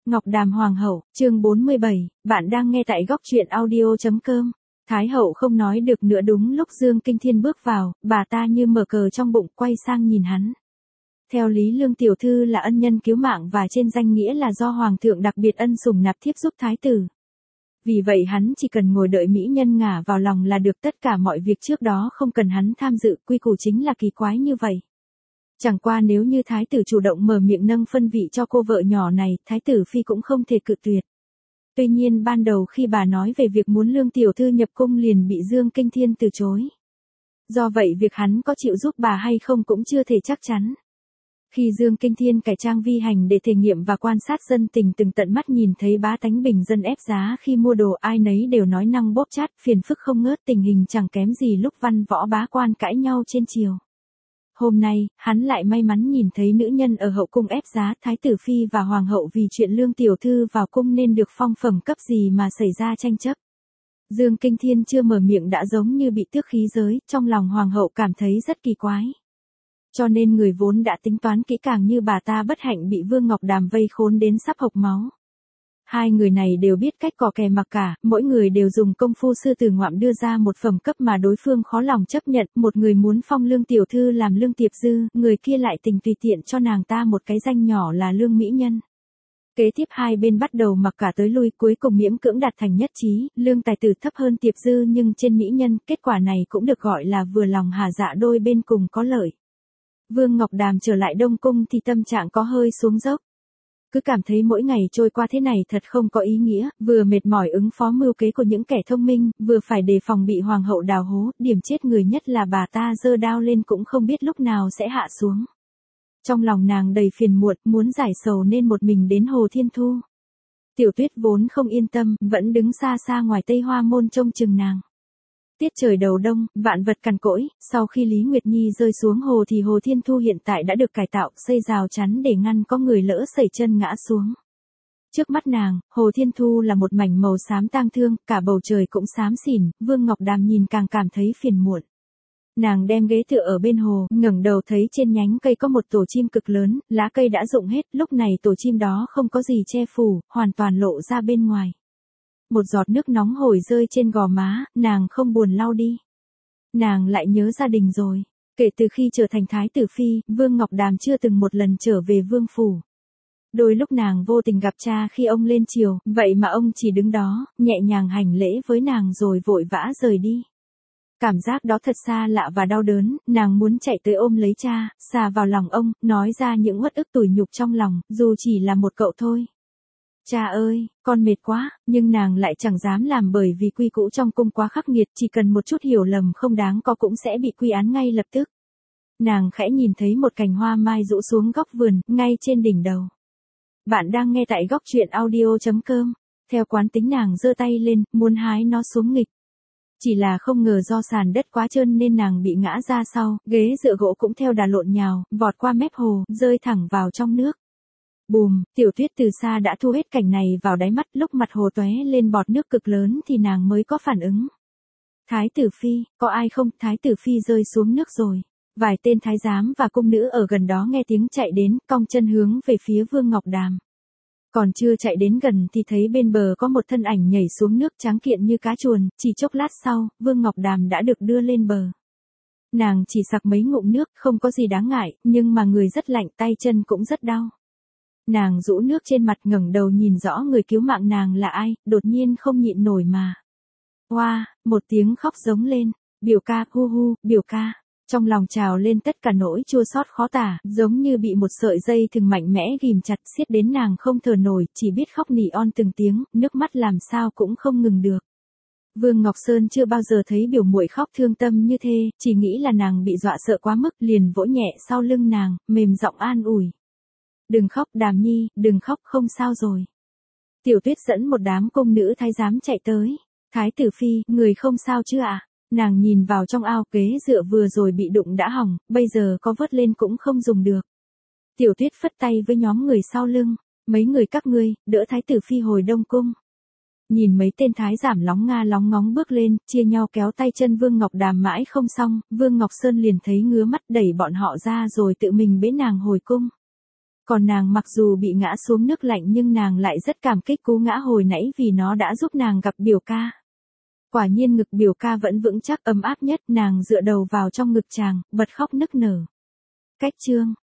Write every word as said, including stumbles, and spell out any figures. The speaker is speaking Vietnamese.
Ngọc Đàm Hoàng hậu, chương bốn mươi bảy, bạn đang nghe tại góc truyện audio chấm com. Thái hậu không nói được nữa, đúng lúc Dương Kinh Thiên bước vào, bà ta như mở cờ trong bụng quay sang nhìn hắn. Theo lý Lương tiểu thư là ân nhân cứu mạng và trên danh nghĩa là do Hoàng thượng đặc biệt ân sủng nạp thiếp giúp thái tử. Vì vậy hắn chỉ cần ngồi đợi mỹ nhân ngả vào lòng là được, tất cả mọi việc trước đó không cần hắn tham dự, quy củ chính là kỳ quái như vậy. Chẳng qua nếu như thái tử chủ động mở miệng nâng phân vị cho cô vợ nhỏ này, thái tử phi cũng không thể cự tuyệt. Tuy nhiên ban đầu khi bà nói về việc muốn Lương tiểu thư nhập cung liền bị Dương Kinh Thiên từ chối. Do vậy việc hắn có chịu giúp bà hay không cũng chưa thể chắc chắn. Khi Dương Kinh Thiên cải trang vi hành để thể nghiệm và quan sát dân tình, từng tận mắt nhìn thấy bá tánh bình dân ép giá khi mua đồ, ai nấy đều nói năng bóp chát, phiền phức không ngớt, tình hình chẳng kém gì lúc văn võ bá quan cãi nhau trên triều. Hôm nay, hắn lại may mắn nhìn thấy nữ nhân ở hậu cung ép giá, thái tử phi và hoàng hậu vì chuyện Lương tiểu thư vào cung nên được phong phẩm cấp gì mà xảy ra tranh chấp. Dương Kinh Thiên chưa mở miệng đã giống như bị tước khí giới, trong lòng hoàng hậu cảm thấy rất kỳ quái. Cho nên người vốn đã tính toán kỹ càng như bà ta bất hạnh bị Vương Ngọc Đàm vây khốn đến sắp hộc máu. Hai người này đều biết cách cò kè mặc cả, mỗi người đều dùng công phu sư tử ngoạm đưa ra một phẩm cấp mà đối phương khó lòng chấp nhận, một người muốn phong Lương tiểu thư làm Lương Tiệp Dư, người kia lại tình tùy tiện cho nàng ta một cái danh nhỏ là Lương Mỹ Nhân. Kế tiếp hai bên bắt đầu mặc cả tới lui, cuối cùng miễn cưỡng đạt thành nhất trí, Lương tài tử thấp hơn Tiệp Dư nhưng trên Mỹ Nhân, kết quả này cũng được gọi là vừa lòng hà dạ, đôi bên cùng có lợi. Vương Ngọc Đàm trở lại Đông Cung thì tâm trạng có hơi xuống dốc. Cứ cảm thấy mỗi ngày trôi qua thế này thật không có ý nghĩa, vừa mệt mỏi ứng phó mưu kế của những kẻ thông minh, vừa phải đề phòng bị hoàng hậu đào hố, điểm chết người nhất là bà ta giơ đao lên cũng không biết lúc nào sẽ hạ xuống. Trong lòng nàng đầy phiền muộn, muốn giải sầu nên một mình đến Hồ Thiên Thu. Tiểu Tuyết vốn không yên tâm, vẫn đứng xa xa ngoài Tây Hoa môn trông chừng nàng. Tiết trời đầu đông, vạn vật cằn cỗi, sau khi Lý Nguyệt Nhi rơi xuống hồ thì Hồ Thiên Thu hiện tại đã được cải tạo, xây rào chắn để ngăn có người lỡ sẩy chân ngã xuống. Trước mắt nàng, Hồ Thiên Thu là một mảnh màu xám tang thương, cả bầu trời cũng xám xỉn, Vương Ngọc Đàm nhìn càng cảm thấy phiền muộn. Nàng đem ghế tựa ở bên hồ, ngẩng đầu thấy trên nhánh cây có một tổ chim cực lớn, lá cây đã rụng hết, lúc này tổ chim đó không có gì che phủ, hoàn toàn lộ ra bên ngoài. Một giọt nước nóng hổi rơi trên gò má, nàng không buồn lau đi. Nàng lại nhớ gia đình rồi. Kể từ khi trở thành thái tử phi, Vương Ngọc Đàm chưa từng một lần trở về vương phủ. Đôi lúc nàng vô tình gặp cha khi ông lên triều, vậy mà ông chỉ đứng đó, nhẹ nhàng hành lễ với nàng rồi vội vã rời đi. Cảm giác đó thật xa lạ và đau đớn, nàng muốn chạy tới ôm lấy cha, xà vào lòng ông, nói ra những uất ức tủi nhục trong lòng, dù chỉ là một cậu thôi. Cha ơi, con mệt quá, nhưng nàng lại chẳng dám làm bởi vì quy củ trong cung quá khắc nghiệt, chỉ cần một chút hiểu lầm không đáng có cũng sẽ bị quy án ngay lập tức. Nàng khẽ nhìn thấy một cành hoa mai rũ xuống góc vườn, ngay trên đỉnh đầu. Bạn đang nghe tại góc truyện audio chấm com. Theo quán tính nàng giơ tay lên, muốn hái nó xuống nghịch. Chỉ là không ngờ do sàn đất quá trơn nên nàng bị ngã ra sau, ghế dựa gỗ cũng theo đà lộn nhào, vọt qua mép hồ, rơi thẳng vào trong nước. Bùm, Tiểu Tuyết từ xa đã thu hết cảnh này vào đáy mắt, lúc mặt hồ tóe lên bọt nước cực lớn thì nàng mới có phản ứng. Thái tử phi, có ai không? Thái tử phi rơi xuống nước rồi. Vài tên thái giám và cung nữ ở gần đó nghe tiếng chạy đến, cong chân hướng về phía Vương Ngọc Đàm. Còn chưa chạy đến gần thì thấy bên bờ có một thân ảnh nhảy xuống nước trắng kiện như cá chuồn, chỉ chốc lát sau, Vương Ngọc Đàm đã được đưa lên bờ. Nàng chỉ sặc mấy ngụm nước, không có gì đáng ngại, nhưng mà người rất lạnh, tay chân cũng rất đau. Nàng rũ nước trên mặt, ngẩng đầu nhìn rõ người cứu mạng nàng là ai, đột nhiên không nhịn nổi mà. Oa, wow, một tiếng khóc giống lên, biểu ca, hu hu, biểu ca. Trong lòng trào lên tất cả nỗi chua xót khó tả, giống như bị một sợi dây thừng mạnh mẽ ghìm chặt, siết đến nàng không thở nổi, chỉ biết khóc nỉ on từng tiếng, nước mắt làm sao cũng không ngừng được. Vương Ngọc Sơn chưa bao giờ thấy biểu muội khóc thương tâm như thế, chỉ nghĩ là nàng bị dọa sợ quá mức, liền vỗ nhẹ sau lưng nàng, mềm giọng an ủi. Đừng khóc Đàm Nhi, đừng khóc, không sao rồi. Tiểu Tuyết dẫn một đám cung nữ thái giám chạy tới. Thái tử phi, người không sao chứ ạ? À? Nàng nhìn vào trong ao, ghế dựa vừa rồi bị đụng đã hỏng, bây giờ có vớt lên cũng không dùng được. Tiểu Tuyết phất tay với nhóm người sau lưng. Mấy người các ngươi, đỡ thái tử phi hồi Đông Cung. Nhìn mấy tên thái giám lóng nga lóng ngóng bước lên, chia nhau kéo tay chân Vương Ngọc Đàm mãi không xong, Vương Ngọc Sơn liền thấy ngứa mắt đẩy bọn họ ra rồi tự mình bế nàng hồi cung. Còn nàng mặc dù bị ngã xuống nước lạnh nhưng nàng lại rất cảm kích cú ngã hồi nãy vì nó đã giúp nàng gặp biểu ca. Quả nhiên ngực biểu ca vẫn vững chắc ấm áp nhất, nàng dựa đầu vào trong ngực chàng, bật khóc nức nở. Cách chương